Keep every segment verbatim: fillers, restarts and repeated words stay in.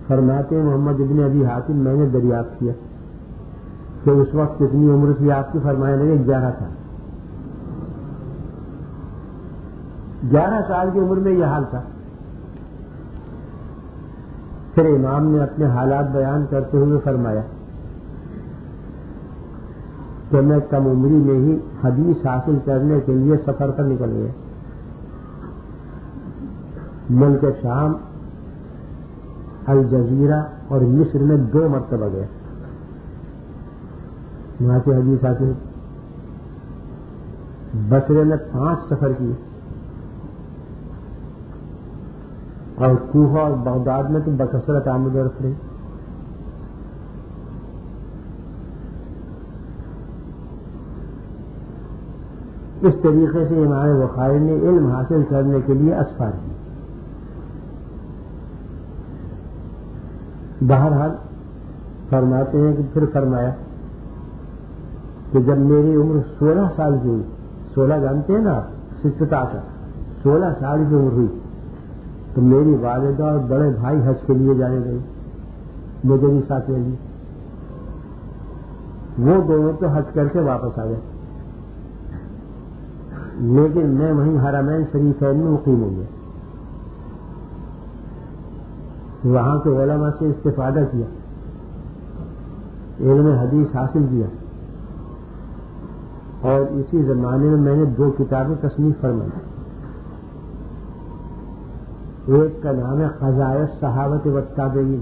فرماتے ہیں محمد ابن ابی حاتم میں نے دریافت کیا کہ اس وقت کتنی عمر تھی آپ کی؟ فرمایا لگے گیارہ سال گیارہ سال کی عمر میں یہ حال تھا. پھر امام نے اپنے حالات بیان کرتے ہوئے فرمایا کہ میں کم عمری میں ہی حدیث حاصل کرنے کے لیے سفر پر نکل گیا. ملک شام، الجزیرہ اور مصر میں دو مرتبہ گیا، وہاں سے حدیث حاصل. بصرے میں پانچ سفر کیے اور کوفہ اور بغداد میں تو بکثرت آمد و رفت رہی. اس طریقے سے امام بخاری نے علم حاصل کرنے کے لیے اسفار کی. بہرحال فرماتے ہیں کہ پھر فرمایا کہ جب میری عمر سولہ سال کی ہوئی، سولہ جانتے ہیں نا آپ، ستاشر سولہ سال کی عمر ہوئی تو میری والدہ اور بڑے بھائی حج کے لیے جانے گئے، مجھے بھی ساتھ لے لی. وہ دونوں تو حج کر کے واپس آ گئے، لیکن میں وہیں حرمین شریفین میں مقیم ہو گیا. وہاں کے علماء سے استفادہ کیا، علم حدیث حاصل کیا، اور اسی زمانے میں میں نے دو کتابیں تصنیف فرمائی. ایک کا نام ہے خزائن صحابت و تابعین،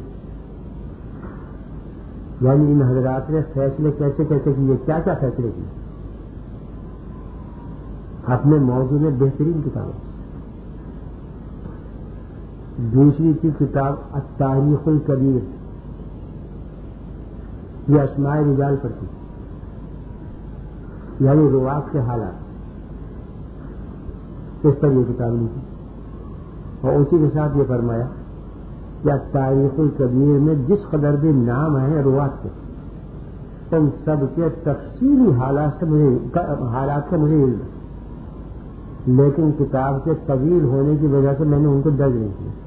یعنی ان حضرات نے فیصلے کیسے کیسے کیے، کیا کیا فیصلے کیے اپنے موضوع میں، بہترین کتاب. دوسری کی کتاب التاریخ الکبیر، یہ اسماء رجال پر تھی، یعنی روات کے حالات، اس پر یہ کتاب نہیں تھی. اور اسی کے ساتھ یہ فرمایا کہ التاریخ الکبیر میں جس قدر بھی نام ہیں روات کے، ان سب کے تفصیلی حالات سے مجھے حالات سے مجھے علم ہے، لیکن کتاب کے طویل ہونے کی وجہ سے میں نے ان کو درج نہیں کیا.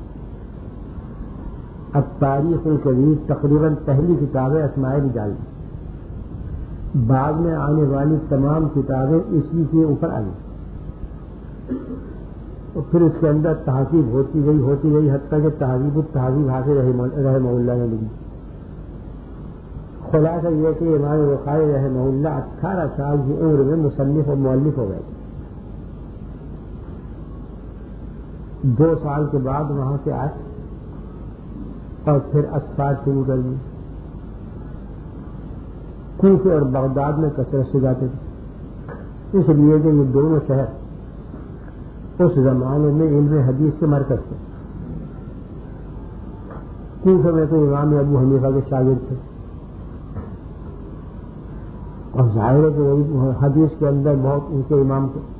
اب تاریخ الکبیر تقریباً پہلی کتاب ہے اسماء رجال میں، بعد میں آنے والی تمام کتابیں اسی کے اوپر آئی، اور پھر اس کے اندر تہذیب ہوتی گئی ہوتی گئی حتیٰ کہ تہذیب التہذیب حاصل رحمہ اللہ نے لگی. خلاصہ یہ کہ امام بخاری رحمہ اللہ اٹھارہ سال کی عمر میں مصنف اور مؤلف ہو گئے. دو سال کے بعد وہاں سے آئے اور پھر اسفار شروع کر دی. کوفہ اور بغداد میں کثرت سے جاتے تھے، اس لیے کہ یہ دونوں شہر اس زمانے میں علم حدیث کے مرکز تھے. کوفہ میں تو امام ابو حنیفہ کے شاگرد تھے، اور ظاہر ہے کہ حدیث کے اندر بہت ان کے امام تھے.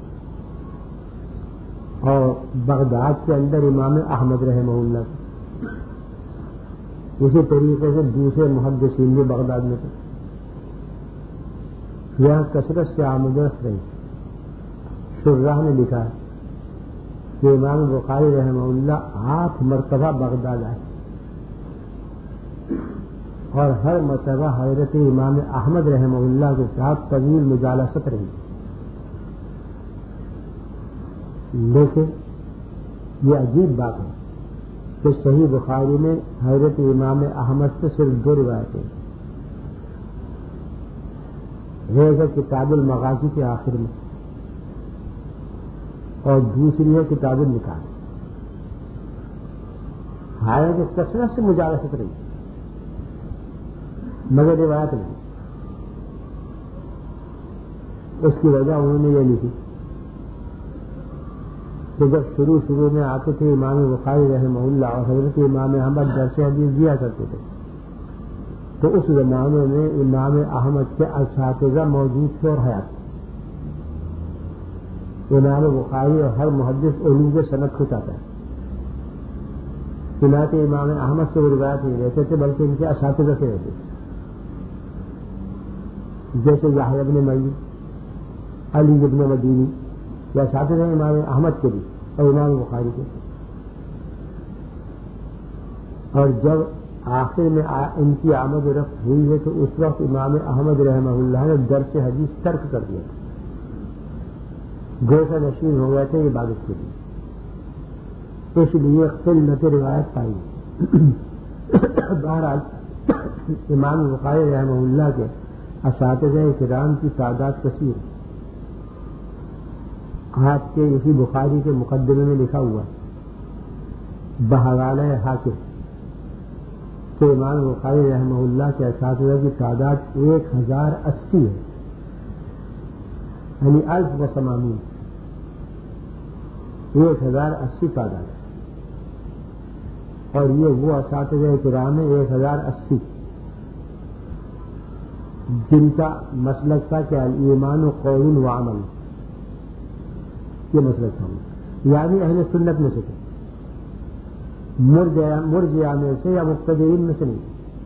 اور بغداد کے اندر امام احمد رحمہ اللہ تھے. اسی طریقے سے دوسرے محدثین بھی بغداد میں تھے. یہاں کثرت سے آمد و رفت رہی. شراح نے لکھا ہے کہ امام بخاری رحمہ اللہ آٹھ مرتبہ بغداد آئے، اور ہر مرتبہ حضرت امام احمد رحمہ اللہ کے ساتھ طویل مجالست رہی. لیکن یہ عجیب بات ہے کہ صحیح بخاری میں حضرت امام احمد سے صرف دو روایتیں، ایک ہے کتاب المغازی کے آخر میں، اور دوسری ہے کتاب النکاح. حالانکہ کثرت سے مجالست رہی مگر روایت نہیں. اس کی وجہ انہوں نے یہ لکھی کہ جب شروع شروع میں آتے تھے امام بخاری رحمہ اللہ اور حضرت امام احمد درس حدیث دیا کرتے تھے، تو اس زمانے میں امام احمد کے اساتذہ موجود تھے اور حیات تھے. امام بخاری اور ہر محدث علوم کے صنعت کو چاہتا ہے، چنانچہ امام احمد سے وہ روایت نہیں رہتے تھے بلکہ ان کے اساتذہ سے رہتے تھے، جیسے یحییٰ بن معین، علی بن مدینی، یا اساتذہ امام احمد کے بھی اور امام بخاری کے. اور جب آخر میں ان کی آمد و رفت ہوئی ہے تو اس وقت امام احمد رحمہ اللہ نے درس حدیث ترک کر دیا، گوشہ نشین ہو گئے تھے عبادت کے لیے، اس لیے قلت روایت پائی۔ بہرحال امام بخاری رحمہ اللہ کے اساتذہ کرام کی تعداد کثیر ہے۔ آپ کے اسی بخاری کے مقدمے میں لکھا ہوا بحوالہ حاکم کہ امام بخاری رحمہ اللہ کے اساتذہ کی تعداد ایک ہزار اسی ہے، یعنی الف و ثمانین، ایک ہزار اسی تعداد ہے، اور یہ وہ اساتذہ کرام ہیں ایک ہزار اسی جن کا مسلک تھا کہ ایمان و قول و عمل، یہ مسلک تھا، یعنی اہل سنت میں سے تھے، مرجئہ میں سے یا مبتدعین میں سے نہیں۔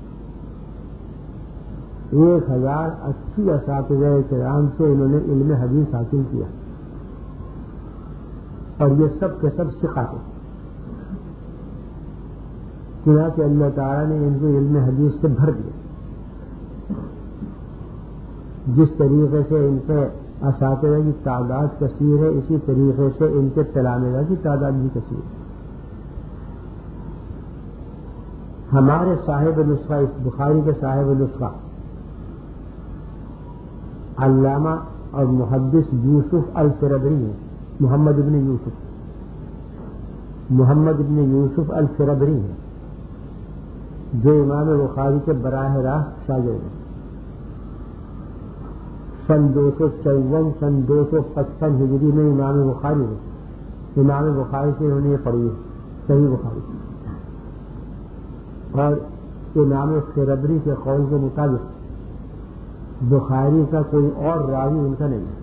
ایک ہزار اسی اساتذہ کرام سے انہوں نے علم حدیث حاصل کیا، اور یہ سب کے سب ثقہ تھے، چنانچہ اللہ تعالیٰ نے ان کو علم حدیث سے بھر دیا۔ جس طریقے سے ان کے اساتذہ کی تعداد کثیر ہے، اسی طریقے سے ان کے تلامذہ کی تعداد بھی کثیر ہے۔ ہمارے صاحب نسخہ، اس بخاری کے صاحب نسخہ علامہ اور محدث یوسف الفربری ہیں، محمد ابن یوسف محمد ابن یوسف الفربری ہیں، جو امام بخاری کے براہ راست شاگرد ہیں۔ سن دو سو چون سن دو سو پچپن ہجری میں امام بخاری ہے، امام بخاری سے انہوں نے یہ پڑھی ہے صحیح بخاری، اور امام فربری کے قول کے مطابق بخاری کا کوئی اور راوی ان کا نہیں ہے۔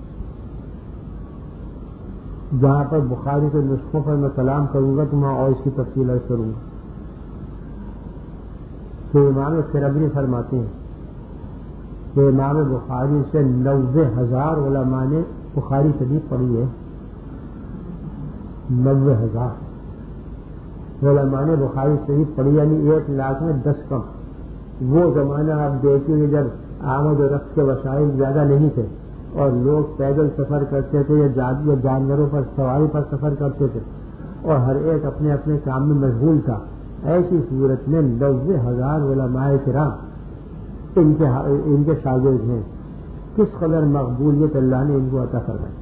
جہاں پر بخاری کے نسخوں پر میں کلام کروں گا تو میں اور اس کی تفصیل عرض کروں گا کہ امام فربری فرماتے ہیں کہ امام بخاری سے نوے ہزار علماء نے بخاری شریف پڑھی ہے، نوے ہزار علماء نے بخاری شریف پڑھی، یعنی ایک لاکھ میں دس کم۔ وہ زمانہ آپ دیکھیں گے جب آمد و رفت کے وسائل زیادہ نہیں تھے اور لوگ پیدل سفر کرتے تھے یا جانوروں پر سواری پر سفر کرتے تھے، اور ہر ایک اپنے اپنے کام میں مشغول تھا، ایسی صورت میں نوے ہزار علماء کرام ان کے ان کے شاگرد ہیں۔ کس قدر مقبولیت اللہ نے ان کو عطا فرمائی۔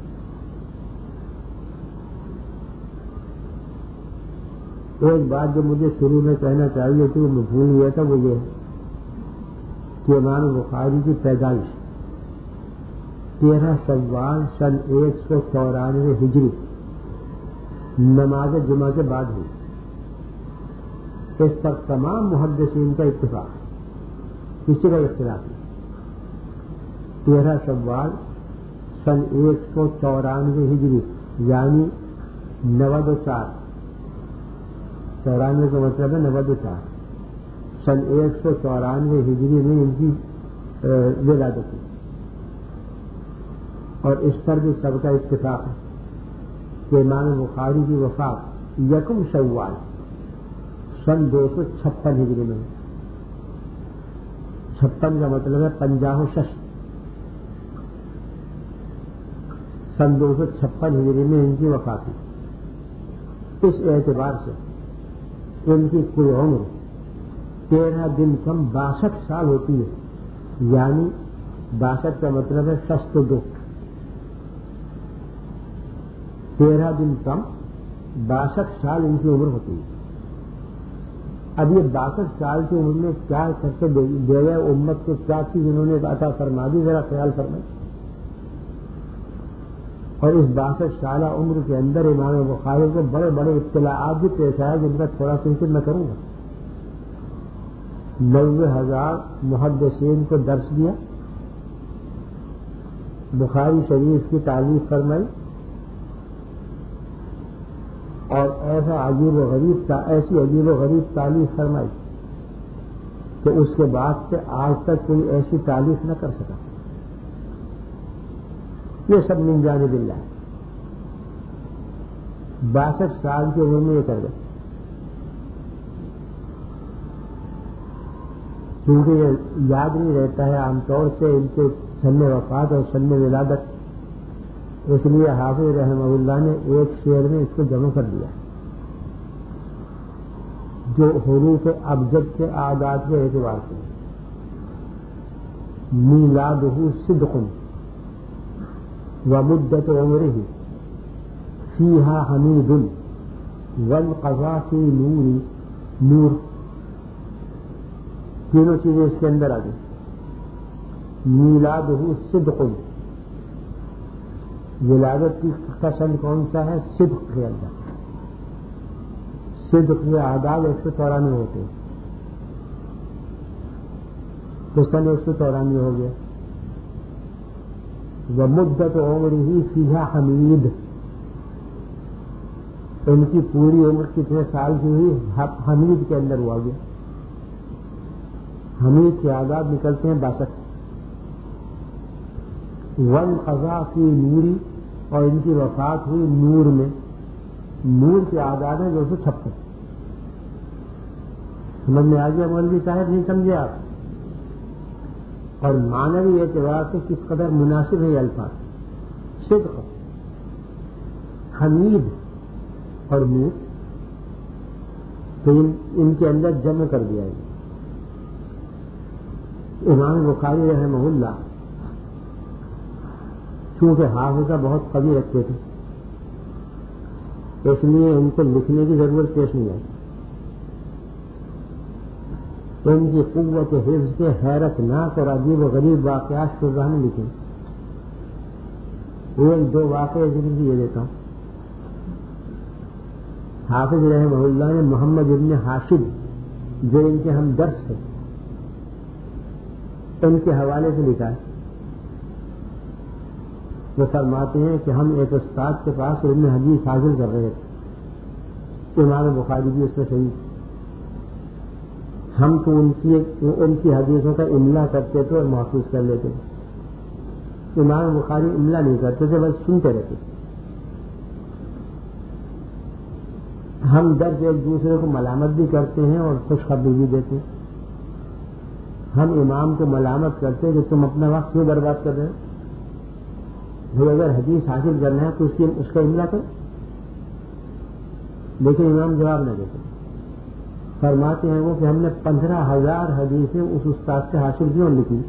ایک بات جو مجھے شروع میں کہنا چاہیے تھی وہ میں بھول گیا تھا، وہ یہ ہے کہ امام بخاری کی پیدائش تیرہ شوال سن ایک سو چورانوے ہجری نماز جمعہ کے بعد ہوئی۔ اس پر تمام محدثین کا اتفاق، کسی کا اختلاف نہیں۔ تیرہ شوال سن ایک سو چورانوے ہجری یعنی نو دو چار، چورانوے کا مطلب ہے نو دو چار، سن ایک سو چورانوے ہجری میں ان کی ولادت ہوئی، اور اس پر بھی سب کا اتفاق ہے کہ امام بخاری کی وفات یکم شوال سن دو سو چھپن ہجری میں، چھپن کا مطلب ہے پنجاہ و شش، سن دو سو چھپن ہجری میں ان کی وفات ہوئی۔ اس اعتبار سے ان کی کل عمر تیرہ دن کم باسٹھ سال ہوتی ہے، یعنی باسٹھ کا مطلب ہے شش تو دو، تیرہ دن کم باسٹھ سال ان کی عمر ہوتی ہے۔ اب یہ باسٹھ سال کی عمر میں کیا کرتے دے گئے امت کو، کیا چیز انہوں نے عطا فرما دی، ذرا خیال فرمائیں۔ اور اس باسٹھ سالہ عمر کے اندر امام بخاری کو بڑے بڑے اطلاعات بھی پیش آئے جن کا تھوڑا سا ذکر میں کروں گا۔ نوے ہزار محدثین کو درس دیا، بخاری شریف کی تعریف فرمائی، اور ایسا عجیب و غریب ایسی عجیب و غریب تعریف فرمائی کہ اس کے بعد سے آج تک کوئی ایسی تعریف نہ کر سکا۔ یہ سب من جانب اللہ، باسٹھ سال کی عمر میں یہ کر گئے۔ چونکہ یہ یاد نہیں رہتا ہے عام طور سے ان کے سن وفات اور سن ولادت، اس لیے حافظ رحمہ اللہ نے ایک شعر میں اس کو جمع کر دیا جو حروف ابجد کے اعداد کے اعتبار سے میلادہ صدق ومدت عمرہ فیہا حمید والقضا فی نور نور، تینوں چیزیں اس کے اندر آ گئی. میلادہ صدق، ولادت کا سن کون سا ہے؟ صدق کے اندر. صدق کے اعداد ایک سو چورانوے ہوتے ہیں، تو سن ایک سو چورانوے ہو گیا. وہ مدت عمرہ فیہا حمید، ان کی پوری عمر کتنے سال کی ہوئی؟ حمید کے اندر ہوا گیا. حمید کے اعداد نکلتے ہیں باسٹھ. والقضا فی نوری، اور ان کی وفات ہوئی نور میں. نور کے اعداد ہیں دو سو چھپن. سمجھ میں آ گیا مولوی صاحب؟ نہیں سمجھے آپ؟ اور معنوی اعتبار سے کس قدر مناسب ہے یہ الفاظ. صدق، حمید اور نور، تو ان, ان کے اندر جمع کر دیا ہے. امام بخاری رحمہ اللہ چونکہ حافظہ بہت قوی رکھتے تھے، اس لیے ان کو لکھنے کی ضرورت پیش نہیں آئی. ان کی قوت حفظ کے حیرت ناک اور عجیب و غریب واقعات شرح میں لکھے. ایک دو واقعے ذکر کیے دیتا ہوں. حافظ رحمہ اللہ نے محمد ابن حاشد جو ان کے ہم درس ہیں ان کے حوالے سے لکھا ہے. وہ فرماتے ہیں کہ ہم ایک استاد کے پاس علم حدیث حاصل کر رہے تھے، امام بخاری بھی اس میں صحیح. ہم تو ان کی ان کی حدیثوں کا املا کرتے تھے اور محفوظ کر لیتے تھے. امام بخاری املا نہیں کرتے تھے، بس سنتے رہتے تھے. ہم درس ایک دوسرے کو ملامت بھی کرتے ہیں اور خوشخبری بھی دیتے ہیں. ہم امام کو ملامت کرتے ہیں کہ تم اپنا وقت کیوں برباد کر رہے ہو؟ بھائی اگر حدیث حاصل کرنا ہے تو اس کی اس کا املا کرو. لیکن امام جواب نہ دیتے. فرماتے ہیں وہ کہ ہم نے پندرہ ہزار حدیثیں اس استاد سے حاصل کی اور لکھی،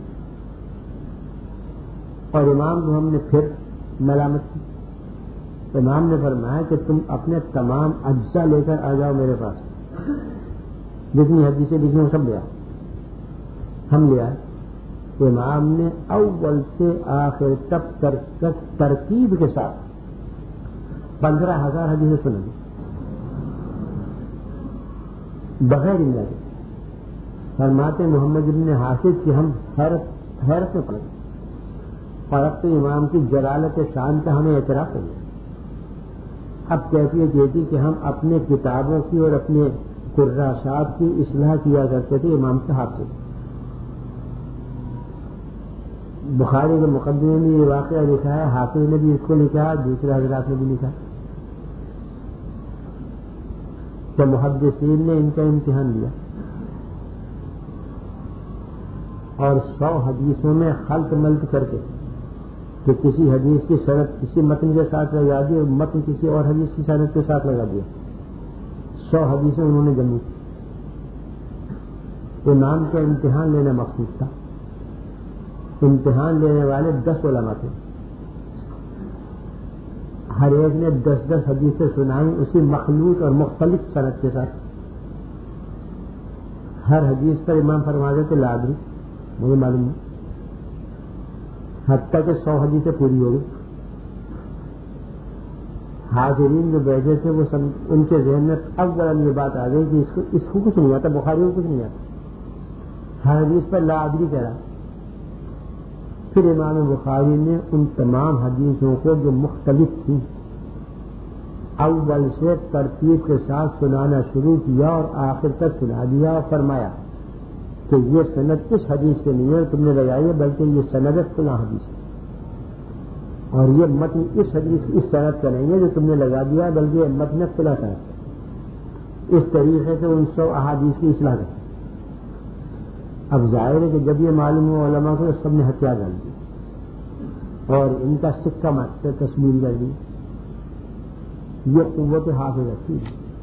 اور امام کو ہم نے پھر ملامت کی. امام نے فرمایا کہ تم اپنے تمام اجزاء لے کر آ جاؤ میرے پاس، جتنی حدیثیں لکھی ہوں سب لے آؤ. ہم لے آئے. امام نے اول سے آخر تک ترتیب کے ساتھ پندرہ ہزار حدیثیں سنا دی بغیر املا کے. فرماتے محمد ابن حاشد کہ ہم حیرت حیرت میں پڑ گئے، اور اب تو امام کی جلالت شان کا ہمیں اعتراف ہو گیا. اب کیفیت یہ تھی کہ ہم اپنے کتابوں کی اور اپنے قراشات کی اصلاح کیا کرتے تھے امام کے ہاتھ سے. بخاری کے مقدمے میں یہ واقعہ لکھا ہے، حافظ نے بھی اس کو لکھا، دوسرے حضرات نے بھی لکھا کہ محدثین نے ان کا امتحان لیا اور سو حدیثوں میں خلط ملط کر کے کہ کسی حدیث کی سند کسی متن کے ساتھ لگا دی اور متن کسی اور حدیث کی سند کے ساتھ لگا دیا. سو حدیثیں انہوں نے جمع کی. امام کا امتحان لینا مقصود تھا. امتحان لینے والے دس علماء تھے، ہر ایک نے دس دس حدیثیں سنائی اسی مخلوط اور مختلف سند کے ساتھ. ہر حدیث پر امام فرماتے تھے لا ادری، مجھے معلوم نہیں، حتیٰ کہ سو حدیثیں پوری ہو گئی. حاضرین جو بیٹھے تھے وہ سن ان کے ذہن میں اول یہ بات آ گئی کہ اس کو اس کو کچھ نہیں آتا، بخاری کو کچھ نہیں آتا، ہر حدیث پر لا ادری کہہ رہا. پھر امام بخاری نے ان تمام حدیثوں کو جو مختلف تھی اول سے ترتیب کے ساتھ سنانا شروع کیا اور آخر تک سنا دیا اور فرمایا کہ یہ سند اس حدیث سے نہیں ہے تم نے لگائی ہے، بلکہ یہ سند فلاں حدیث ہے، اور یہ متن اس حدیث اس سند کا نہیں ہے جو تم نے لگا دیا ہے، بلکہ یہ متن فلاں سند ہے. اس طریقے سے ان سو احادیث کی اصلاح کرتے. اب ظاہر ہے کہ جب یہ معلوم ہوا علماء کو سب نے ہتھیار ڈال دی اور ان کا سکہ مت تسلیم کر دی. یہ قوت حافظ تھی.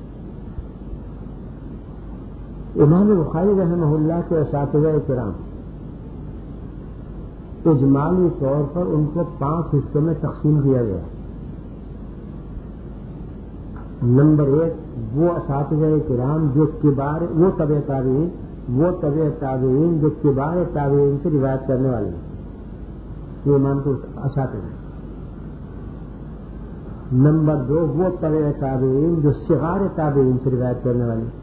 امام بخاری رحمہ اللہ کے اساتذہ کرام اجمالی طور پر ان کو پانچ حصوں میں تقسیم کیا گیا. نمبر ایک وہ اساتذہ کرام جو کبار وہ تبع تابعین وہ تبع تابعین جو کبار تابعین سے روایت کرنے والے ہیں. یہ امام کو اساتذہ. نمبر دو وہ تبع تابعین جو صغار تابعین سے روایت کرنے والے ہیں.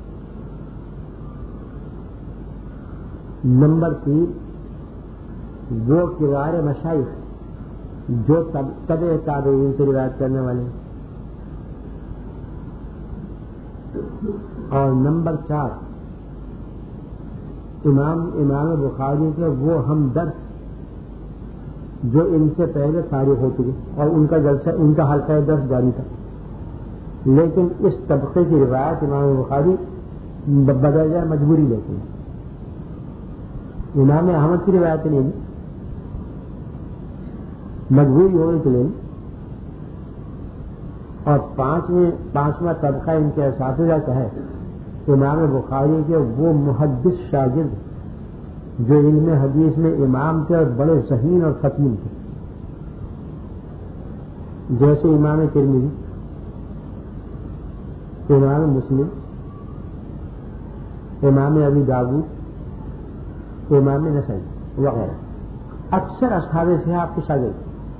نمبر تین وہ کبار مشائخ جو تبع تابعین سے روایت کرنے والے ہیں. اور نمبر چار امام امام بخاری کے وہ ہمدرد جو ان سے پہلے فارغ ہو چکے اور ان کا جلسہ ان کا حلقہ درس جاری تھا، لیکن اس طبقے کی روایت امام بخاری بدل مجبوری لیتے ہیں. امام احمد کی روایت نہیں مجبوری ہونے کے لیے. اور پانچویں پانچواں طبقہ ان کے اساتذہ کا ہے امام بخاری کے وہ محدث شاگرد جو علم حدیث میں امام تھے اور بڑے ذہین اور فطین تھے، جیسے امام ترمذی، امام مسلم، امام ابی داؤد، امام نسائی وغیرہ. اکثر اصحاب سے آپ کے شاگرد.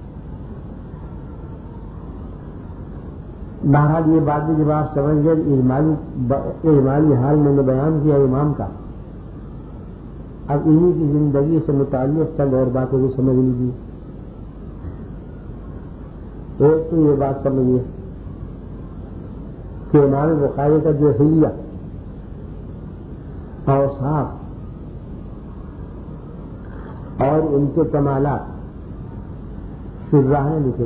بہرحال یہ بات بھی جب آپ سمجھ گئے اجمالی حال میں نے بیان کیا امام کا. اب انہی کی زندگی سے متعلق چند اور باتوں کو سمجھ لیجیے. ایک تو یہ بات سمجھیے کہ امام بخاری کا جو حلیہ اور صاف اور ان کے کمالات شراح نے لکھے.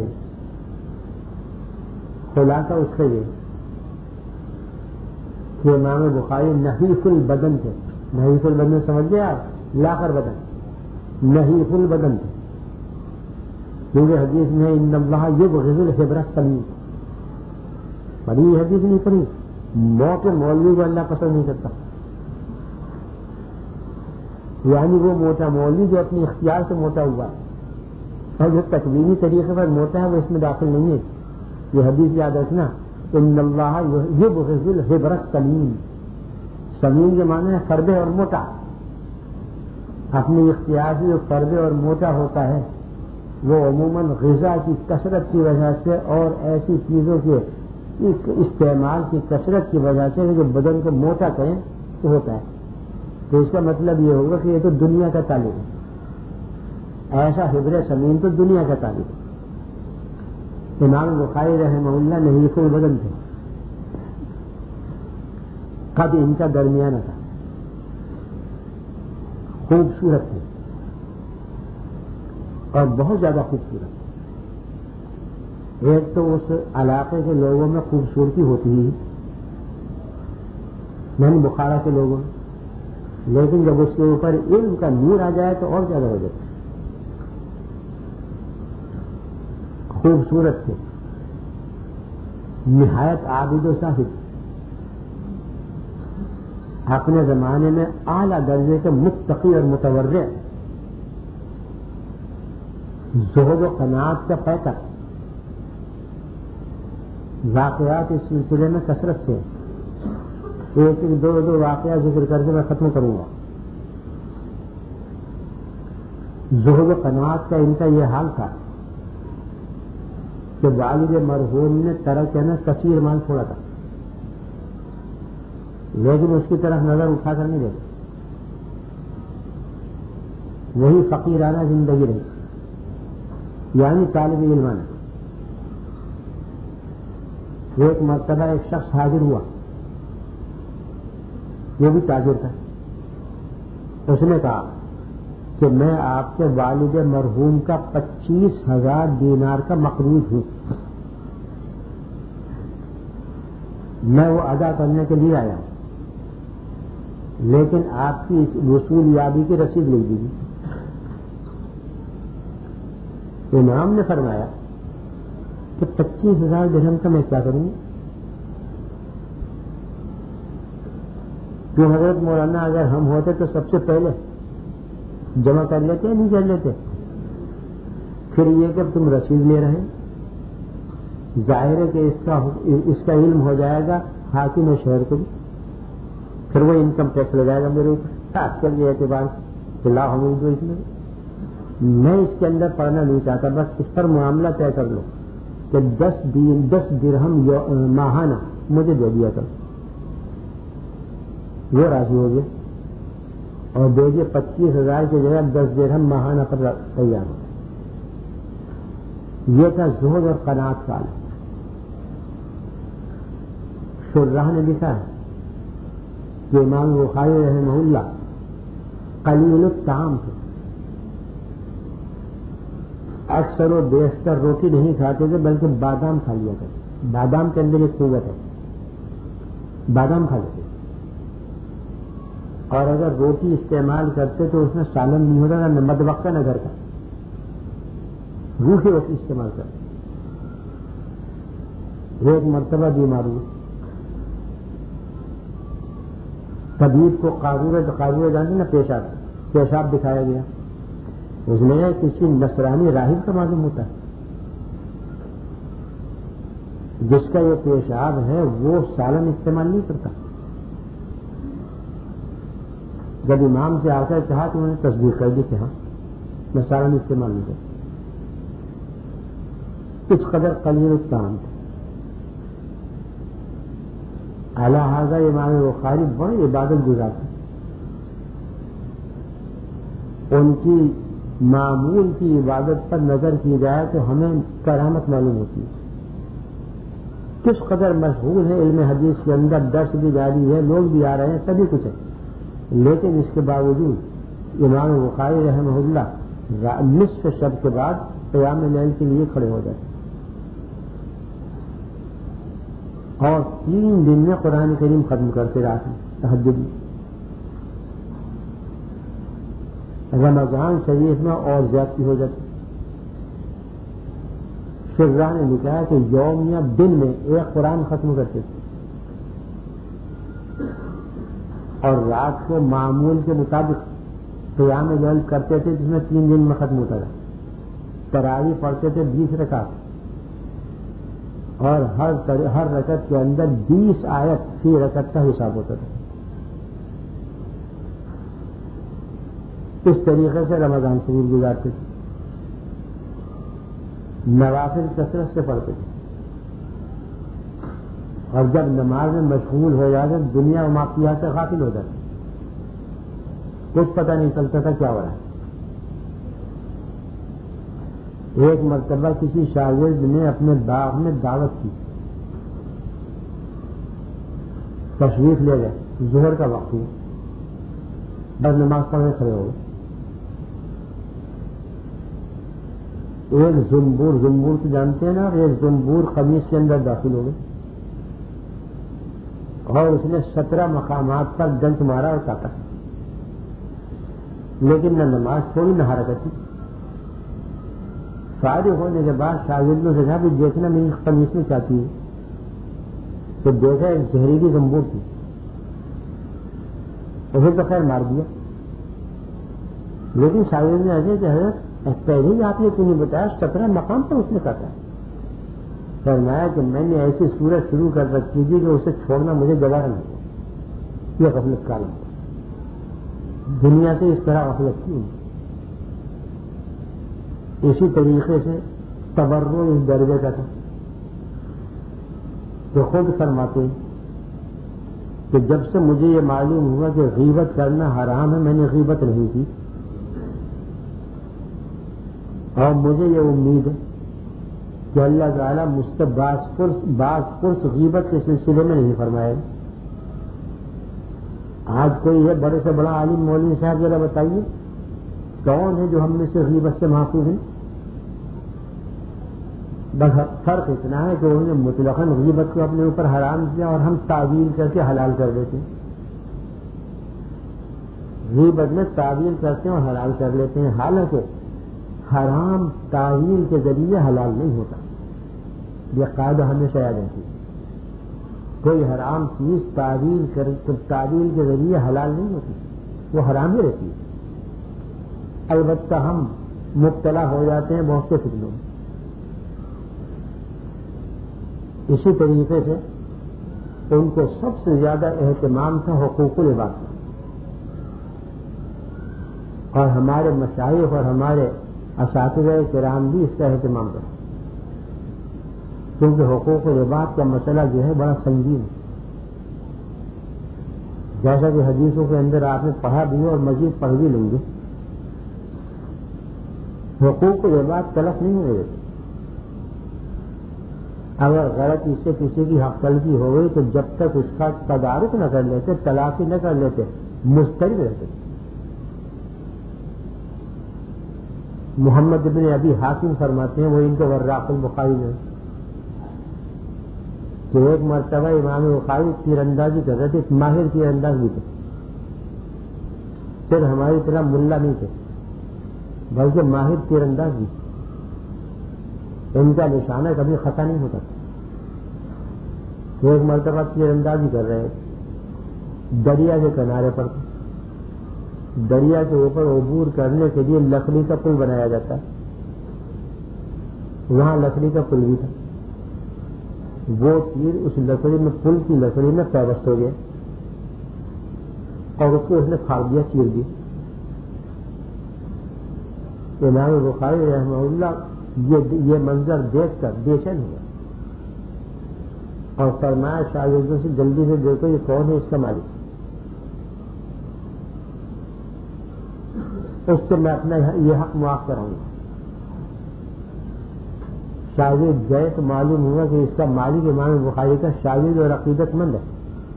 خلاصہ اس کا یہ کہ امام بخاری نحیف البدن تھے. نحیف البدن سمجھ گئے آپ؟ لاغر بدن. نحیف البدن تھے کیونکہ حدیث میں ان اللہ یبغض الحبر السمین پڑھی حدیث نہیں پڑھی. موٹے مولوی کو اللہ پسند نہیں کرتا. یعنی وہ موٹا مولوی جو اپنی اختیار سے موٹا ہوا ہے اور جو تکوینی طریقے پر موٹا ہے وہ اس میں داخل نہیں ہے. یہ حدیث یاد رکھنا ان اللہ یبغض الحبر السمین. سمین کے معنی ہے فردے اور موٹا. اپنی اختیار سے جو فردے اور موٹا ہوتا ہے وہ عموماً غذا کی کثرت کی وجہ سے اور ایسی چیزوں کے استعمال کی کثرت کی وجہ سے جو بدن کو موٹا کریں تو ہوتا ہے. تو اس کا مطلب یہ ہوگا کہ یہ تو دنیا کا تعلق ہے. ایسا حبر سمین تو دنیا کا تعلق ہے. امام بخاری رحمہ اللہ نحیف البدن تھے. قد ان کا درمیانہ تھا. خوبصورت تھے اور بہت زیادہ خوبصورت. ایک تو اس علاقے کے لوگوں میں خوبصورتی ہوتی ہی یعنی بخارا کے لوگوں میں، لیکن جب اس کے اوپر علم کا نور آ جائے تو اور زیادہ ہو جاتا ہے. خوبصورت تھے، نہایت عابد و زاہد، اپنے زمانے میں اعلیٰ درجے کے متقی اور متورع، زہد و قناعت کا پیکر. واقعات اس سلسلے میں کثرت سے ایک ایک دو دو واقعات ذکر کر کے میں ختم کروں گا. زہد و قناعت کا ان کا یہ حال تھا کہ والد مرحوم نے ترک ہے نا کثیر مال چھوڑا تھا، لیکن اس کی طرف نظر اٹھا کر نہیں دیتے. وہی فقیرانہ زندگی رہی، یعنی طالب علمانہ. ایک مرتبہ ایک شخص حاضر ہوا، وہ بھی تاجر تھا. اس نے کہا کہ میں آپ کے والد مرحوم کا پچیس ہزار دینار کا مقروض ہوں، میں وہ ادا کرنے کے لیے آیا ہوں. لیکن آپ کی اس وصول یابی کی رسید لے دی. امام نے فرمایا کہ پچیس ہزار درہم کا میں کیا کروں؟ کہ حضرت مولانا اگر ہم ہوتے تو سب سے پہلے جمع کر لیتے نہیں کر لیتے. پھر یہ کہ تم رسید لے رہے ہیں، ظاہر ہے کہ اس کا اس کا علم ہو جائے گا حاکم شہر کو بھی، پھر وہ انکم ٹیکس لگائے گا میرے اوپر آج کل یہ اعتبار کہ لا ہم تو اس میں میں اس کے اندر پڑھنا نہیں چاہتا. بس اس پر معاملہ طے کر لو کہ دس دن دس درہم ماہانہ مجھے دے دیا کرو. وہ راضی ہو گیا اور دے دیے پچیس ہزار کی جگہ دس درہم ماہانہ پر تیار ہو. یہ تھا زہد اور قناعت کا عالم. شرح نے لکھا ہے کہ امام بخاری رحمہ اللہ قلیل الطعام تھے، اکثر و بیشتر روٹی نہیں کھاتے تھے بلکہ بادام کھا لیا کرتے. بادام کے اندر ایک قوت ہے، بادام کھا لیتے. اور اگر روٹی استعمال کرتے تو اس میں سالن نہیں ہوتا تھا، نہ مدبخ کا نہ گھر کا، روکھی روٹی استعمال کرتے. ایک مرتبہ بیمار ہوئی، طبیب کو قارورہ تو قارورہ جانتے نا پیشاب پیشاب دکھایا گیا. اس نے کسی نصرانی راہب کا معلوم ہوتا ہے جس کا یہ پیشاب ہے وہ سالن استعمال نہیں کرتا. جب امام سے آ کر کہا تو انہوں نے تصدیق کر دی کہ ہاں میں سالن استعمال نہیں کرتا. اس قدر قلیل الطعام تھا. اعلیٰ حاضر امام بخاری بڑی عبادت گزار تھے. ان کی معمول کی عبادت پر نظر کی جائے تو ہمیں کرامت معلوم ہوتی ہے. کس قدر مشغول ہے علم حدیث کے اندر، درس بھی جاری ہے، لوگ بھی آ رہے ہیں، سبھی کچھ ہے، لیکن اس کے باوجود امام بخاری رحمہ اللہ نصف شب کے بعد قیام لیل کے لیے کھڑے ہو جاتے اور تین دن میں قرآن کریم ختم کرتے رہتے تہجد میں. رمضان شریف میں اور زیادتی ہو جاتی. شرح نے لکھا ہے کہ یوم یا دن میں ایک قرآن ختم کرتے تھے اور رات کو معمول کے مطابق قیام لیل کرتے تھے جس میں تین دن میں ختم ہوتا تھا. تراویح پڑھتے تھے بیس رکعت اور ہر ہر رکعت کے اندر بیس آیت فی رکعت کا حساب ہوتا تھا. اس طریقے سے رمضان شریف گزارتے تھے. نوافل کثرت سے پڑھتے تھے اور جب نماز میں مشغول ہو جاتے دنیا و معافیات سے غافل ہو جاتے، کچھ پتہ نہیں چلتا تھا کیا ہو رہا ہے. ایک مرتبہ کسی شاگرد نے اپنے باغ میں دعوت کی، تشریف لے گئے، ظہر کا وقت ہوا، بس نماز پڑھنے کھڑے ہو گئے. ایک زنبور زنبور تو جانتے ہیں نا، ایک زنبور قمیص کے اندر داخل ہو گئے اور اس نے سترہ مقامات پر گنت مارا اور کاٹا، لیکن نہ نماز چھوڑی نہ حرکت کی. فارغ ہونے کے بعد شاگردوں سے کہا بھی دیکھنا میری قمیص میں کیا تھی، تو دیکھا ایک زہریلی زنبور تھی. اسے تو خیر مار دیا، لیکن شاگرد نے ایسے کہ حضرت پہلے ہی آپ نے کیوں نہیں بتایا، سترہ مقام پر اس نے کاٹا. فرمایا کہ میں نے ایسی صورت شروع کر رکھی تھی کہ اسے چھوڑنا مجھے گوارا نہیں ہوا. یہ غفلت کا عالم دنیا سے اس طرح غفلت کی. اسی طریقے سے تبرع اس درجے کا تھا تو خود فرماتے کہ جب سے مجھے یہ معلوم ہوا کہ غیبت کرنا حرام ہے میں نے غیبت نہیں کی، اور مجھے یہ امید ہے کہ اللہ تعالیٰ مجھ سے باز پرس باز پرس غیبت کے سلسلے میں نہیں فرمائے. آج کوئی ہے بڑے سے بڑا عالم مولوی صاحب ذرا بتائیے کون ہے جو ہم میں سے غیبت سے محفوظ ہیں؟ بس فرق اتنا ہے کہ انہوں نے مطلقاً غیبت کو اپنے اوپر حرام کیا اور ہم تعویل کر کے حلال کر دیتے. غیبت میں تعویل کرتے ہیں اور حلال کر لیتے ہیں، حالانکہ حرام تعویل کے ذریعے حلال نہیں ہوتا. یہ قاعدہ ہمیشہ یاد رکھیے، کوئی حرام چیز تعویل کر تعویل کے ذریعے حلال نہیں ہوتی، وہ حرام ہی رہتی ہے. البتہ ہم مبتلا ہو جاتے ہیں بہت سے فتنوں میں. اسی طریقے سے ان کو سب سے زیادہ اہتمام تھا حقوق العباد کا، اور ہمارے مشائخ اور ہمارے اساتذہ کرام بھی اس کا اہتمام کرتے، کیونکہ حقوق العباد کا مسئلہ جو ہے بڑا سنگین ہے. جیسا کہ حدیثوں کے اندر آپ نے پڑھا بھی اور مزید پڑھ بھی لیں گے. حقوق العباد تلف نہیں ہوئے. اگر غلطی سے کسی کی حق تلفی ہو گئی تو جب تک اس کا تدارک نہ کر لیتے، تلافی نہ کر لیتے، مسترد رہتے. محمد ابن ابی حاتم فرماتے ہیں، وہ ان کو وراق البخاری میں، کہ ایک مرتبہ امام بخاری تیر اندازی کر رہے تھے، ماہر تیر انداز بھی تھے، پھر ہماری طرح ملا نہیں تھے بلکہ ماہر تیر انداز بھی. ان کا نشانہ کبھی خطا نہیں ہوتا. ایک مرتبہ تیر اندازی کر رہے ہیں دریا کے کنارے پر. دریا کے اوپر عبور کرنے کے لیے لکڑی کا پل بنایا جاتا ہے، وہاں لکڑی کا پل بھی تھا. وہ تیر اس لکڑی میں، پل کی لکڑی میں پیوست ہو گیا اور اس کو اس نے پھاڑ دیا، چیر دیا. امام بخاری رحمہ اللہ یہ یہ منظر دیکھ کر بے چین ہوا اور فرمایا شاگردوں سے جلدی سے دیکھو یہ کون ہے اس کا مالک، اس سے میں اپنا یہ حق معاف کراؤں گا. شاگرد گئے تو معلوم ہوا کہ اس کا مالک امام بخاری کا شاگرد اور عقیدت مند ہے.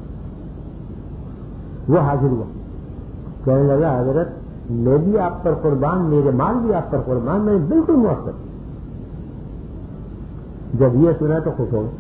وہ حاضر ہوا، کہنے لگا حضرت میں بھی آپ پر قربان، میرے مال بھی آپ پر قربان، میں بالکل معاف کر. جب یہ سنا تو خوش ہو گئے.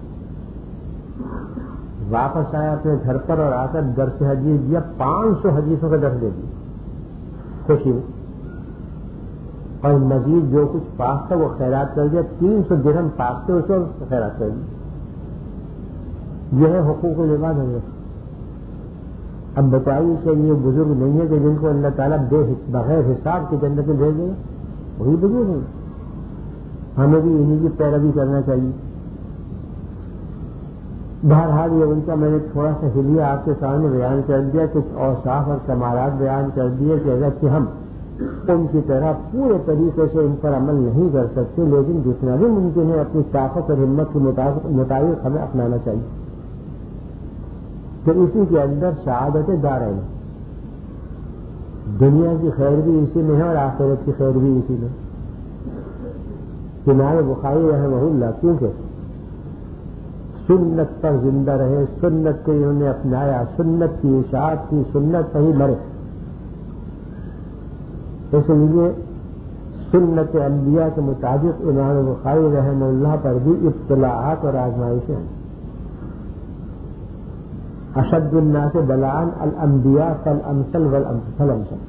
واپس آیا اپنے گھر پر اور آ کر درس حدیث دیا، پانچ سو حدیثوں کا درس دے دیا خوشی میں، اور مزید جو کچھ پاس تھا وہ خیرات کر دیا. تین سو درہم پاس تھے، اس کو خیرات کر دی. یہ ہے حقوق العباد ہے. اب بتائیے کہ یہ بزرگ نہیں ہے کہ جن کو اللہ تعالیٰ بے بغیر حساب کے جنت میں بھیج دے گا؟ وہی بزرگ ہیں. ہمیں بھی انہیں کی پیروی کرنا چاہیے. بہرحال یہ ان کا میں نے تھوڑا سا حلیہ آپ کے سامنے بیان کر دیا، کچھ اوصاف اور کمالات بیان کر دیے کہ اگر کہ ہم ان کی طرح پورے طریقے سے ان پر عمل نہیں کر سکتے، لیکن جتنا بھی ممکن ہے اپنی طاقت اور ہمت کے مطابق ہمیں اپنانا چاہیے. تو اسی کے اندر سعادت دارین، دنیا کی خیر بھی اسی میں ہے اور آخرت کی خیر بھی اسی میں. امام بخاری رحمہ اللہ کیونکہ سنت پر زندہ رہے، سنت کو انہوں نے اپنایا، سنت کی اشاعت کی، سنت پر ہی مرے، اس لیے سنت انبیاء کے مطابق امام بخاری رحمہ اللہ پر بھی ابتلاعات اور آزمائشیں ہیں. اشد الناس بلاء الانبیاء فالامثل والامثل،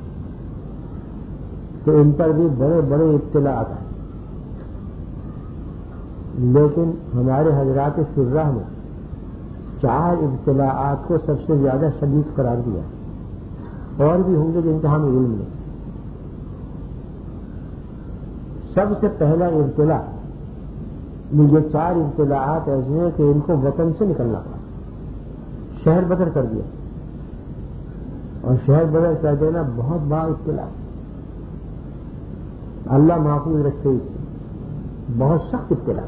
تو ان پر بھی بڑے بڑے ابتلاعات ہیں. لیکن ہمارے حضرات شراح نے چار ابتلاعات کو سب سے زیادہ شدید قرار دیا، اور بھی ہوں گے جن کا ہمیں علم نہیں. سب سے پہلا ابتلا، یہ چار ابتلاعات ایسے ہیں کہ ان کو وطن سے نکلنا پڑا. شہر بدر کر دیا، اور شہر بدر کر دینا بہت بڑا ابتلا، اللہ محفوظ رکھے اس سے، بہت سخت ابتلا.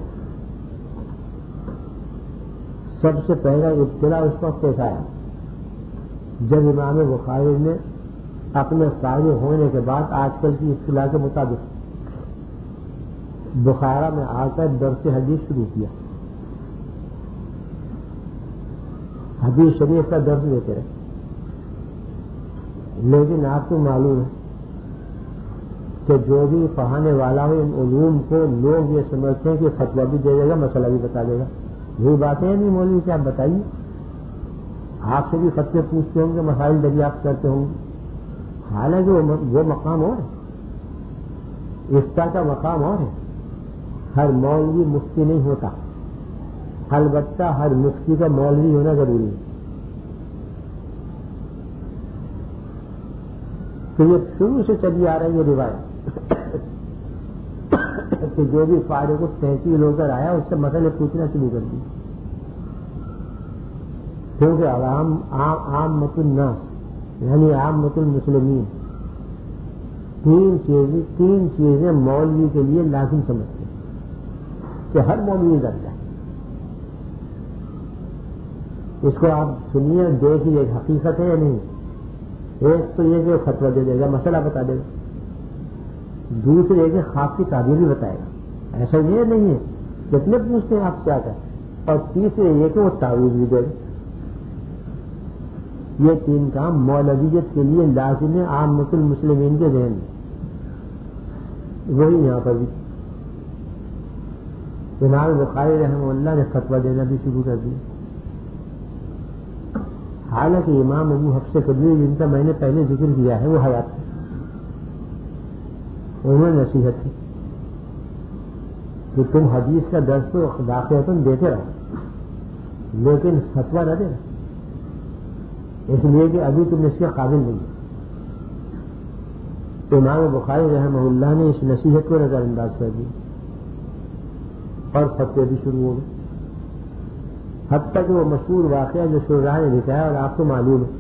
سب سے پہلا ابتلا اس وقت پیش آیا جب امام بخاری نے اپنے فارغ ہونے کے بعد آج کل کی اصطلاح کے مطابق بخارا میں آ کر درس حدیث شروع کیا. حدیث شریف کا درس دیتے رہے، لیکن آپ کو معلوم ہے کہ جو بھی پڑھانے والا ہو ان علوم کو لوگ یہ سمجھتے ہیں کہ فتویٰ بھی دے دے گا، مسئلہ بھی بتا دے گا. یہی باتیں نہیں مولوی کہ آپ بتائیے آپ سے بھی فتوے پوچھتے ہوں گے، مسائل دریافت کرتے ہوں گے، حالانکہ وہ مقام اور ہے، افتاء کا مقام اور ہے. ہر مولوی مفتی نہیں ہوتا، البتہ ہر مفتی کا مولوی ہونا ضروری ہے. تو یہ شروع سے چلی آ رہی ہے روایت کہ جو بھی فارغ التحصیل ہو کر آیا اس سے مسئلے پوچھنا شروع کر دی، کیونکہ عوام عامۃ الناس یعنی عامۃ المسلمین تین چیزیں تین چیزیں مولوی کے لیے لازم سمجھتے ہیں کہ ہر مولوی کر جائے. اس کو آپ سنیے دیکھیے ایک حقیقت ہے یا نہیں. ایک تو یہ کہ فتویٰ دے دے گا، مسئلہ بتا دے گا. دوسرے کہ خواب کی تعبیر بھی بتائے گا، ایسا یہ نہیں ہے جتنے پوچھتے ہیں آپ کیا کر. اور تیسرے یہ کہ وہ تعویذ بھی دے گا. یہ تین کام مولویت کے لیے لازم ہے عامۃ المسلمین کے ذہن میں. وہی یہاں پر بھی امام بخاری رحمہ اللہ نے فتویٰ دینا بھی شروع کر دیا. حالانکہ امام ابو حفص کبیر جن کا میں نے پہلے ذکر کیا ہے وہ حیات تھے، انہوں نے نصیحت کی کہ تم حدیث کا درس تو داخلتاً دیتے رہو لیکن فتویٰ نہ دینا، اس لیے کہ ابھی تم اس کے قابل نہیں. امام بخاری رحمہ اللہ نے اس نصیحت کو نظر انداز کر دیا اور فتوے بھی شروع ہو گئے. حتیٰ کہ وہ مشہور واقعہ جو شراح نے لکھایا اور آپ کو معلوم ہے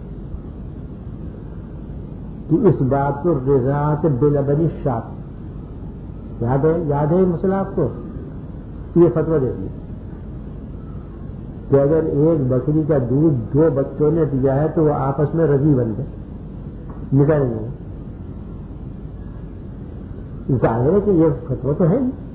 کہ اس بات کو رضاعت بلبن الشاۃ، یاد ہے یاد ہے مسئلہ آپ کو، یہ فتویٰ دے دیا کہ اگر ایک بکری کا دودھ دو بچوں نے پیا ہے تو وہ آپس میں رضی بن گئے، نکل گئے. ظاہر ہے کہ یہ فتویٰ تو ہے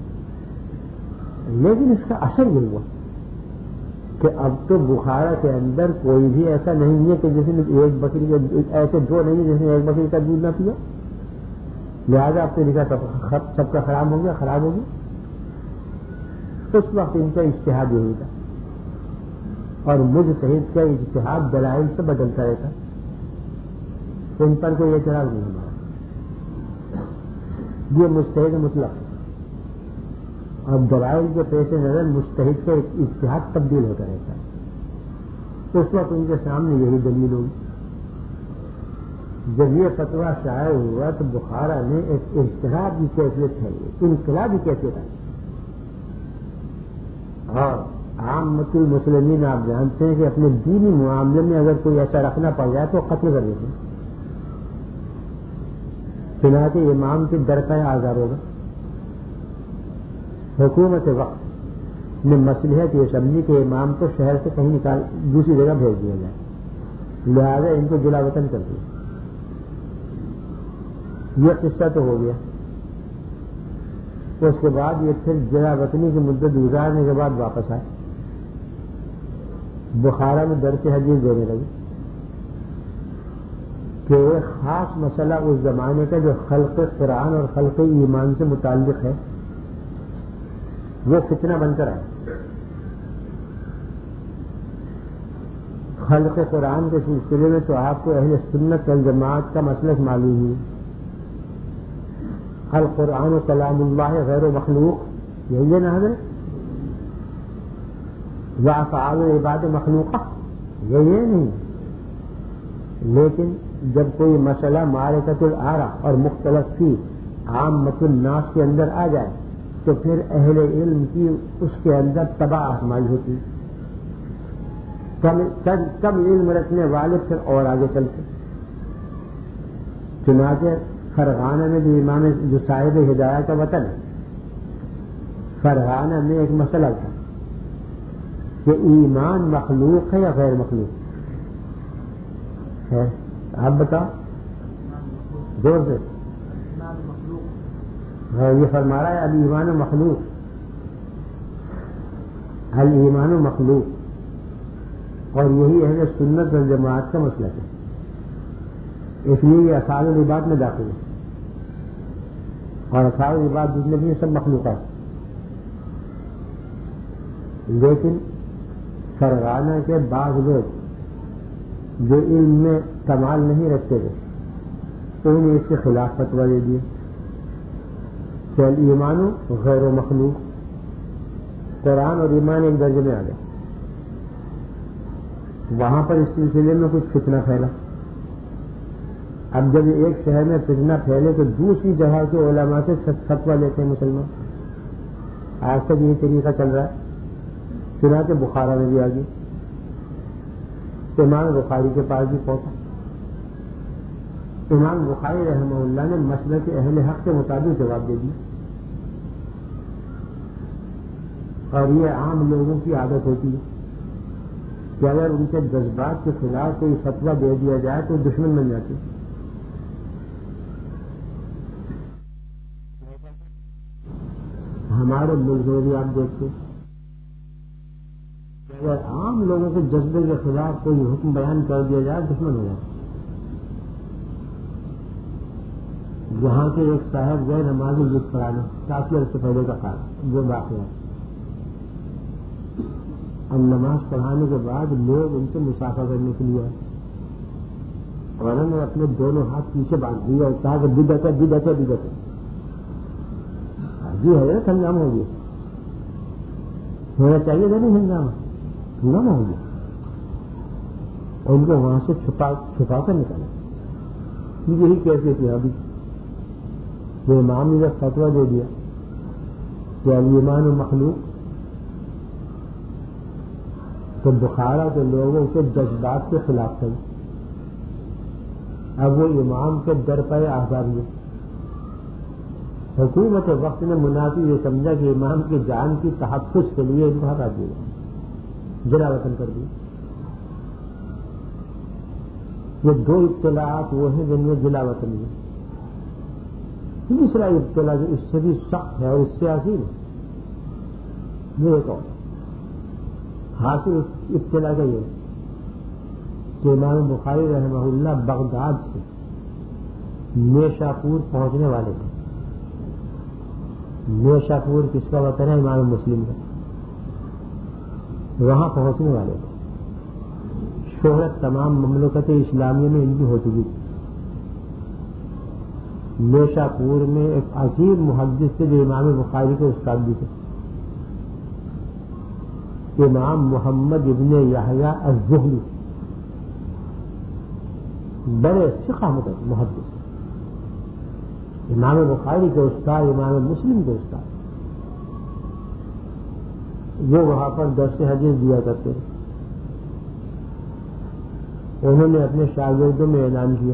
لیکن اس کا اثر یہ ہوا کہ اب تو بخارا کے اندر کوئی بھی ایسا نہیں ہے کہ جس نے ایک بکری کا ایسے دو نہیں جس نے ایک بکری کا دودھ نہ پیا، لہٰذا آپ نے لکھا سب کا خراب ہو گیا خراب ہو گیا. اس وقت ان کا اجتہاد یہی تھا اور مجتہد کا اجتہاد دلائل سے بدلتا رہتا، ان پر کوئی اعتراض نہیں ہمارا. یہ مجتہد مطلق اب دلائل کے پیش نظر مجتہد کا اجتہاد تبدیل ہوتا رہتا ہے. اس وقت ان کے سامنے یہی دلیل ہوگی. جب یہ فتویٰ شائع ہوا تو بخارا نے ایک اجتہاد کی کیفیت ہے، انقلابی کیفیت ہے. اور عامۃ المسلمین آپ جانتے ہیں کہ اپنے دینی معاملے میں اگر کوئی ایسا رکھنا پڑ جائے تو قتل کر دیتے ہیں. چنانچہ امام کی درکۂ آزار ہوگا. حکومت وقت نے مصلحت یہ سمجھی کہ امام کو شہر سے کہیں نکال دوسری جگہ بھیج دیا جائے، لہذا ان کو جلا وطن کر دیا. یہ قصہ تو ہو گیا. اس کے بعد یہ پھر جلا وطنی کی مدت گزارنے کے بعد واپس آئے، بخارا میں درس حدیث دینے لگے کہ ایک خاص مسئلہ اس زمانے کا جو خلق قرآن اور خلق ایمان سے متعلق ہے وہ فتنہ بن کر آئے. خلق قرآن کے سلسلے میں تو آپ کو اہل سنت والجماعت کا مسلک معلوم ہے. القرآن و کلام اللہ غیر مخلوق، یہی ہے نا حضرت؟ وافعال العباد مخلوقہ، یہی ہے نہیں؟ لیکن جب کوئی مسئلہ معرکۃ الآراء اور مختلف کی عامۃ الناس کے اندر آ جائے تو پھر اہل علم کی اس کے اندر تباہ آزمائی ہوتی. کم علم رکھنے والے پھر اور آگے چلتے. چنانچہ فرغانہ میں جو امام جو صاحب ہدایہ کا وطن ہے، فرغانہ میں ایک مسئلہ تھا کہ ایمان مخلوق ہے یا غیر مخلوق ہے. آپ بتاؤ زور سے. ہاں یہ فرما رہا ہے الایمان مخلوق، الایمان مخلوق، اور یہی اہل سنت والجماعت کا مسئلہ ہے. اس لیے یہ افعال العباد میں داخل ہے اور افعال العباد جتنے بھی سب مخلوقات. لیکن فرغانہ کے بعض لوگ جو علم میں کمال نہیں رکھتے تھے انہوں نے اس کے خلاف فتویٰ دے دیے کہ ایمان غیر و مخلوق، قرآن اور ایمان ایک درجے میں آ گئے. وہاں پر اس سلسلے میں کچھ فتنہ پھیلا. اب جب ایک شہر میں فتنہ پھیلے تو دوسری جگہ کے علماء سے فتویٰ لیتے ہیں مسلمان. آج تک یہ طریقہ چل رہا ہے. چنانچہ بخارا میں بھی آ گئی، امام بخاری کے پاس بھی پہنچا. امام بخاری رحمہ اللہ نے مسلک اہل حق کے مطابق جواب دے دی. اور یہ عام لوگوں کی عادت ہوتی ہے کہ اگر ان کے جذبات کے خلاف کوئی فتویٰ دے دیا جائے تو دشمن بن جاتے. ہمارے ملک میں بھی آپ دیکھتے اگر عام لوگوں کے جذبے کے خلاف کوئی حکم بیان کر دیا جائے دشمن ہو جاتا. یہاں کے ایک صاحب گئے نماز جد پڑھانے، کافی عرصے پہلے کا کام وہ واقعہ. اب نماز پڑھانے کے بعد لوگ ان سے مسافہ کرنے کے لیے آئے اور انہوں نے اپنے دونوں ہاتھ پیچھے باندھ دیے اور کہا کہ بدعت ہے بدعت ہے بدعت ہے. جی ہے ہنگامہ ہو گیا، ہونا چاہیے تھا نہیں ہنگامہ ہنگامہ ہو گیا اور ان کو وہاں سے چھپا چھپا کر نکالا. یہی کیفیت ہے ابھی. وہ امام نے جب فتویٰ دے دیا کہ ایمان و مخلوق تو بخارا کے لوگوں کے جذبات کے خلاف تھے. اب وہ امام کے در پہ آزاد ہوئے. حکومت وقت نے منافی یہ سمجھا کہ امام کی جان کی تحفظ کے لیے ان کو ہٹا دیا، جلا وطن کر دیا. یہ دو اطلاعات وہ ہیں جن میں جلا وطن ہے. تیسرا ابتلا جو اس سے بھی سخت ہے اور اس سے عظیم ہے یہ ایک اور حاصل ابتلا کا یہ کہ امام بخاری رحمہ اللہ بغداد سے نیشاپور پہنچنے والے تھے. نیشاپور کس کا وطن ہے؟ امام مسلم کا. وہاں پہنچنے والے تھے. شہرت تمام مملکت اسلامیہ میں ان کی ہو چکی تھی. نیشاپور میں ایک عظیم محدث تھے جو امام بخاری کے استاد بھی تھے، امام محمد ابن یحییٰ الزہلی. بڑے ثقہ محدث، امام بخاری کے استاد، امام مسلم کے استاد. وہ وہاں پر درس حدیث دیا کرتے تھے. انہوں نے اپنے شاگردوں میں اعلان کیا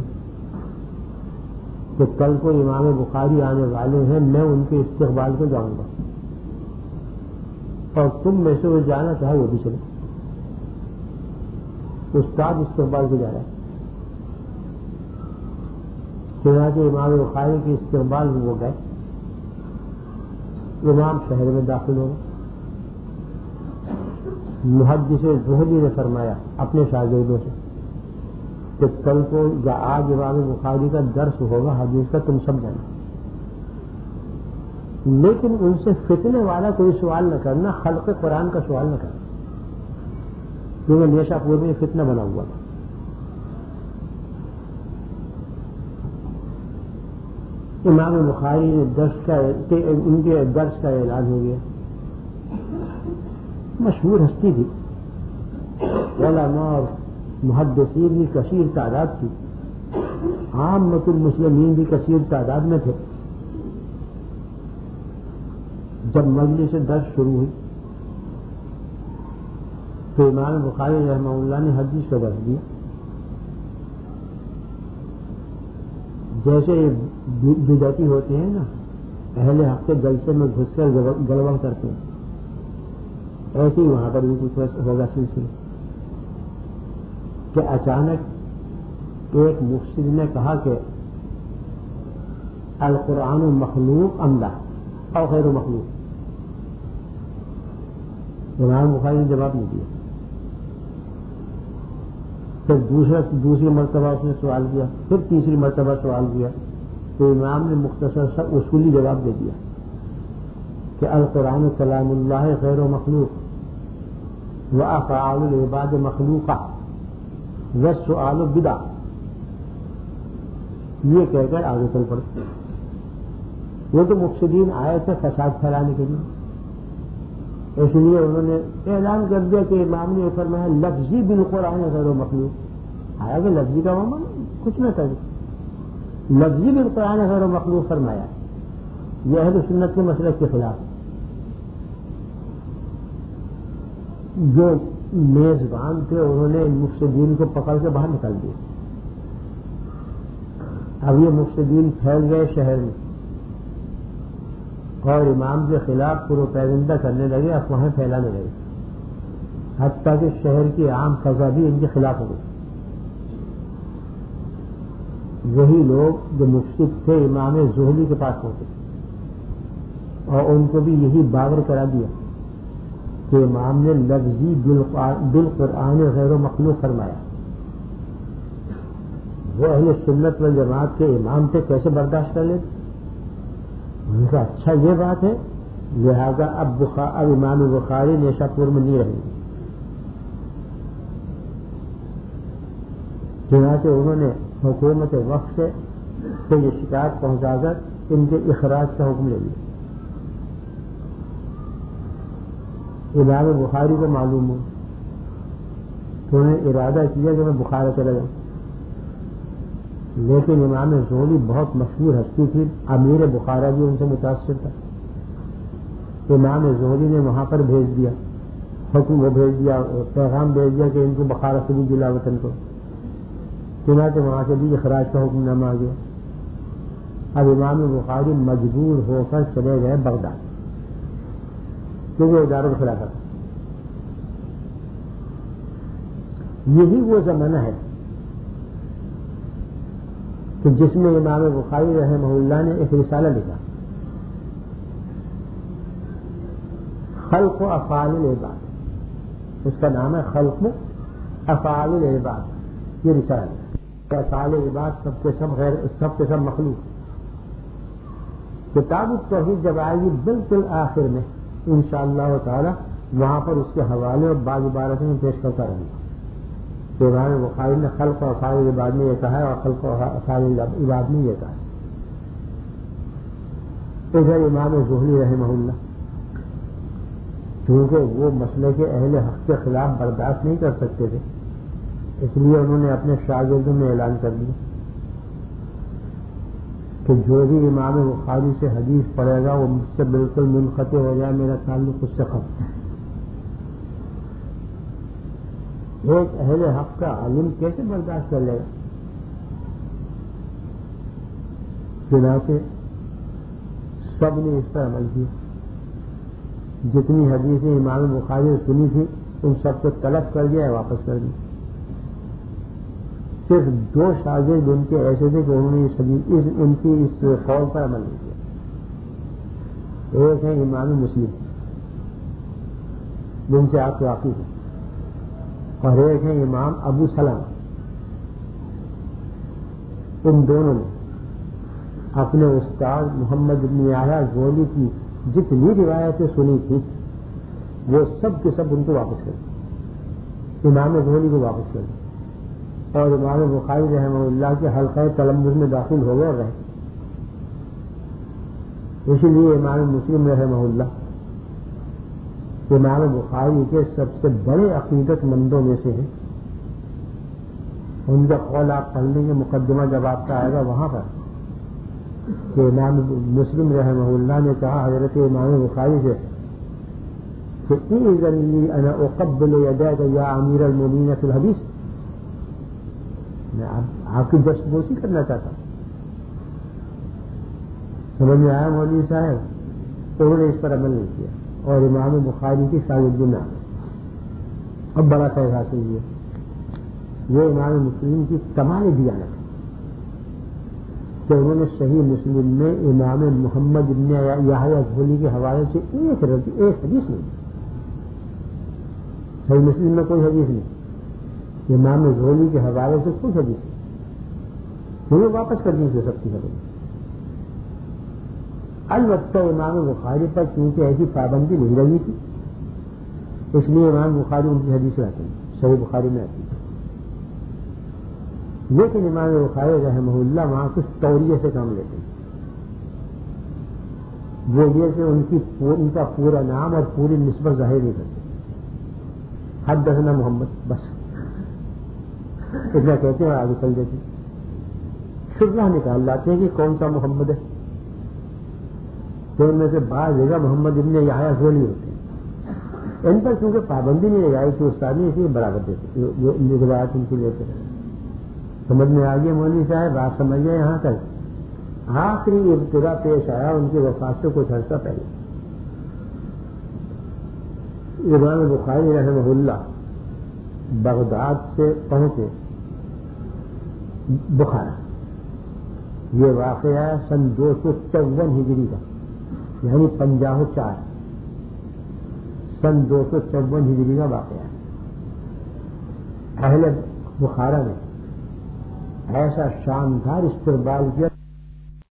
کہ کل کو امام بخاری آنے والے ہیں، میں ان کے استقبال کو جاؤں گا اور تم میں سے وہ جانا چاہے وہ بھی چلے. استاد استقبال کو جا رہا ہے. چنانچہ امام بخاری کے استقبال میں وہ گئے. امام شہر میں داخل ہو گئے. محدث زہلی نے فرمایا اپنے شاگردوں سے کہ کل کو یا آج امام بخاری کا درس ہوگا حدیث کا، تم سب جانا، لیکن ان سے فتنے والا کوئی سوال نہ کرنا، خلق قرآن کا سوال نہ کرنا، کیونکہ نیشاپور میں فتنہ بنا ہوا تھا. امام بخاری نے درس کا ان کے درس کا اعلان ہو گیا. مشہور ہستی تھی، علماء اور محدثین بھی کثیر تعداد تھی، عامۃ المسلمین بھی کثیر تعداد میں تھے. جب مجلس سے درس شروع ہوئی تو امام بخاری رحمہ اللہ نے حدیث کا درس دیا. جیسے بدعتی ہوتے ہیں نا، اہل حق کے جلسے میں گھس کر گڑبڑ کرتے ہیں، ایسے ہی وہاں پر بھی کچھ ہوگا سلسلہ کہ اچانک ایک مفسر نے کہا کہ القرآن مخلوق ام لا او غیر مخلوق. امام بخاری نے جواب نہیں دیا. پھر دوسرا دوسری مرتبہ اس نے سوال کیا، پھر تیسری مرتبہ سوال کیا تو امام نے مختصر سا اصولی جواب دے دیا کہ القرآن کلام اللہ غیر مخلوق وافعال العباد مخلوقہ. والسؤال بدعہ، یہ کہہ کر آگے چل پڑے۔ وہ تو مفسدین آئے تھے فساد پھیلانے کے لیے، اس لیے انہوں نے اعلان کر دیا کہ امام نے فرمایا لفظی بالقرآن غیر مخلوق، آیا کہ لفظی کا عموماً کچھ نہ کرے، لفظی بالقرآن غیر مخلوق فرمایا، یہ اہل سنت کے مسلک کے خلاف۔ جو میزبان تھے انہوں نے مفسدین کو پکڑ کے باہر نکال دیا۔ اب یہ مفسدین پھیل گئے شہر میں اور امام کے خلاف پروپیگنڈا کرنے لگے، افواہیں پھیلانے لگے، حتیٰ کہ شہر کی عام فضا بھی ان کے خلاف ہو گئی۔ وہی لوگ جو مفسد تھے امام زہلی کے پاس پہنچے اور ان کو بھی یہی باور کرا دیا کہ امام نے لفظی بالقرآن غیر مخلوق فرمایا۔ وہ اہل سنت والجماعت کے امام تھے، کیسے برداشت کر لیتے؟ ان کا اچھا یہ بات ہے، لہذا اب بخار اب امام بخاری نیشا پور میں نہیں رہیں گے۔ چنانچہ انہوں نے حکومت وقت سے یہ شکایت پہنچا کر ان کے اخراج کا حکم لے لیا۔ امام بخاری کو معلوم ہو تو انہوں نے ارادہ کیا کہ میں بخارا چلا جاؤں، لیکن امام زہلی بہت مشہور ہستی تھی، امیر بخارا بھی ان سے متاثر تھا۔ امام زہلی نے وہاں پر بھیج دیا حکم، وہ بھیج دیا پیغام بھیج دیا کہ ان کو بخارا سے بھی جلا وطن کو، چنانچہ وہاں سے بھی اخراج کا حکم نامہ آ گیا۔ اب امام بخاری مجبور ہو کر چلے گئے بغداد، کیونکہ اداروں کے خلاف تھا۔ یہی وہ زمانہ ہے کہ جس میں امام بخاری رحمہ اللہ نے ایک رسالہ لکھا، خلق و افعال العباد، اس کا نام ہے خلق افعال العباد۔ یہ رسالہ ہے، افعال العباد سب کے سب غیر سب کے سب مخلوق۔ کتاب التوحید جب آئے گی بالکل آخر میں انشاءاللہ تعالی، وہاں پر اس کے حوالے اور بعض عبارتیں میں پیش کرتا رہوں گا۔ تو امام بخاری نے خلق و افعال العباد میں یہ کہا ہے اور خلق و افعال العباد میں یہ کہا ہے۔ ادھر امام زہلی رحمہ اللہ چونکہ وہ مسئلے کے اہل حق کے خلاف برداشت نہیں کر سکتے تھے، اس لیے انہوں نے اپنے شاگردوں میں اعلان کر دیا کہ جو بھی امام بخاری سے حدیث پڑھے گا وہ مجھ سے بالکل منقطع ہو جائے، میرا تعلق اس سے ختم۔ ایک اہل حق کا عالم کیسے برداشت کر لے گا؟ چنانچہ سب نے اس پر عمل کیا، جتنی حدیثیں امام بخاری نے سنی تھی ان سب کو طلب کر دیا، واپس کر دیا۔ صرف دو شاگرد ان کے ایسے تھے کہ انہوں نے اس حدیث اس ان کی اس قول پر عمل نہیں کیا۔ ایک ہے امام مسلم جن سے آپ واقف ہیں، اور ایک ہے امام ابو سلمہ۔ ان دونوں نے اپنے استاد محمد بن یحییٰ زہلی کی جتنی روایتیں سنی تھی وہ سب کے سب ان کو واپس کر دی، امام زہلی کو واپس کر دی، اور امام بخاری رحمہ اللہ کے حلقہ تلمذ میں داخل ہو گئے اور رہے۔ اسی لیے امام مسلم رحمہ اللہ امام بخاری کے سب سے بڑے عقیدت مندوں میں سے ہیں۔ ان کا قول آپ پڑھ لیں گے مقدمہ جب آپ کا آئے گا وہاں پر کہ امام مسلم رحمہ اللہ نے کہا حضرت امام بخاری سے کہ اذن لی انا اقبل یدیک یا امیر المؤمنین فی الحدیث، میں آپ کی دست بوسی کرنا چاہتا ہوں۔ سمجھ میں آیا مولوی صاحب؟ تو انہوں نے اس پر عمل نہیں کیا اور امام بخاری کی شاگردی میں آ گئے، اب بڑا فیض حاصل کیا۔ یہ امام مسلم کی کمال دیانت ہے کہ انہوں نے صحیح مسلم میں امام محمد بن یحییٰ زہلی کے حوالے سے ایک رضی ایک حدیث نہیں، صحیح مسلم میں کوئی حدیث نہیں، امام زہلی کے حوالے سے کوئی حدیث نہیں، انہیں واپس کر دی سب کی حدیث۔ البتہ امام بخاری پر کیونکہ ایسی پابندی نہیں رہی تھی اس لیے امام بخاری ان کی حدیث آتی ہے، صحیح بخاری میں آتی ہے۔ لیکن امام بخاری رحمہ اللہ وہاں کچھ توریے سے کام لیتے ہیں. وہ یہ کہ ان کی ان کا پورا نام اور پوری نسبت ظاہر نہیں کرتے. حدثنا محمد بس اتنا کہتے ہیں اور آگے چل دیتے. شبہ نکال لاتے ہیں کہ کون سا محمد ہے. تو ان میں سے بعض جگہ محمد ابن یحییٰ زولی ہوتے ہیں. ان پر کیونکہ پابندی نہیں لگائی کہ استاد نے اسی برابر دیتے جو روایت ان کی لیتے ہیں. سمجھ میں آگے مولوی صاحب بات سمجھے یہاں تک. آخری ابتدا پیش آیا ان کی وفات سے کچھ عرصہ پہلے. امام بخاری رحمہ اللہ بغداد سے پہنچے بخارا. یہ واقعہ ہے سن دو سو چون ہجری کا، یعنی پنجاہ و چار سن دو سو چون ہجری کا واقعہ ہے. اہل بخارا نے ایسا شاندار استقبال کیا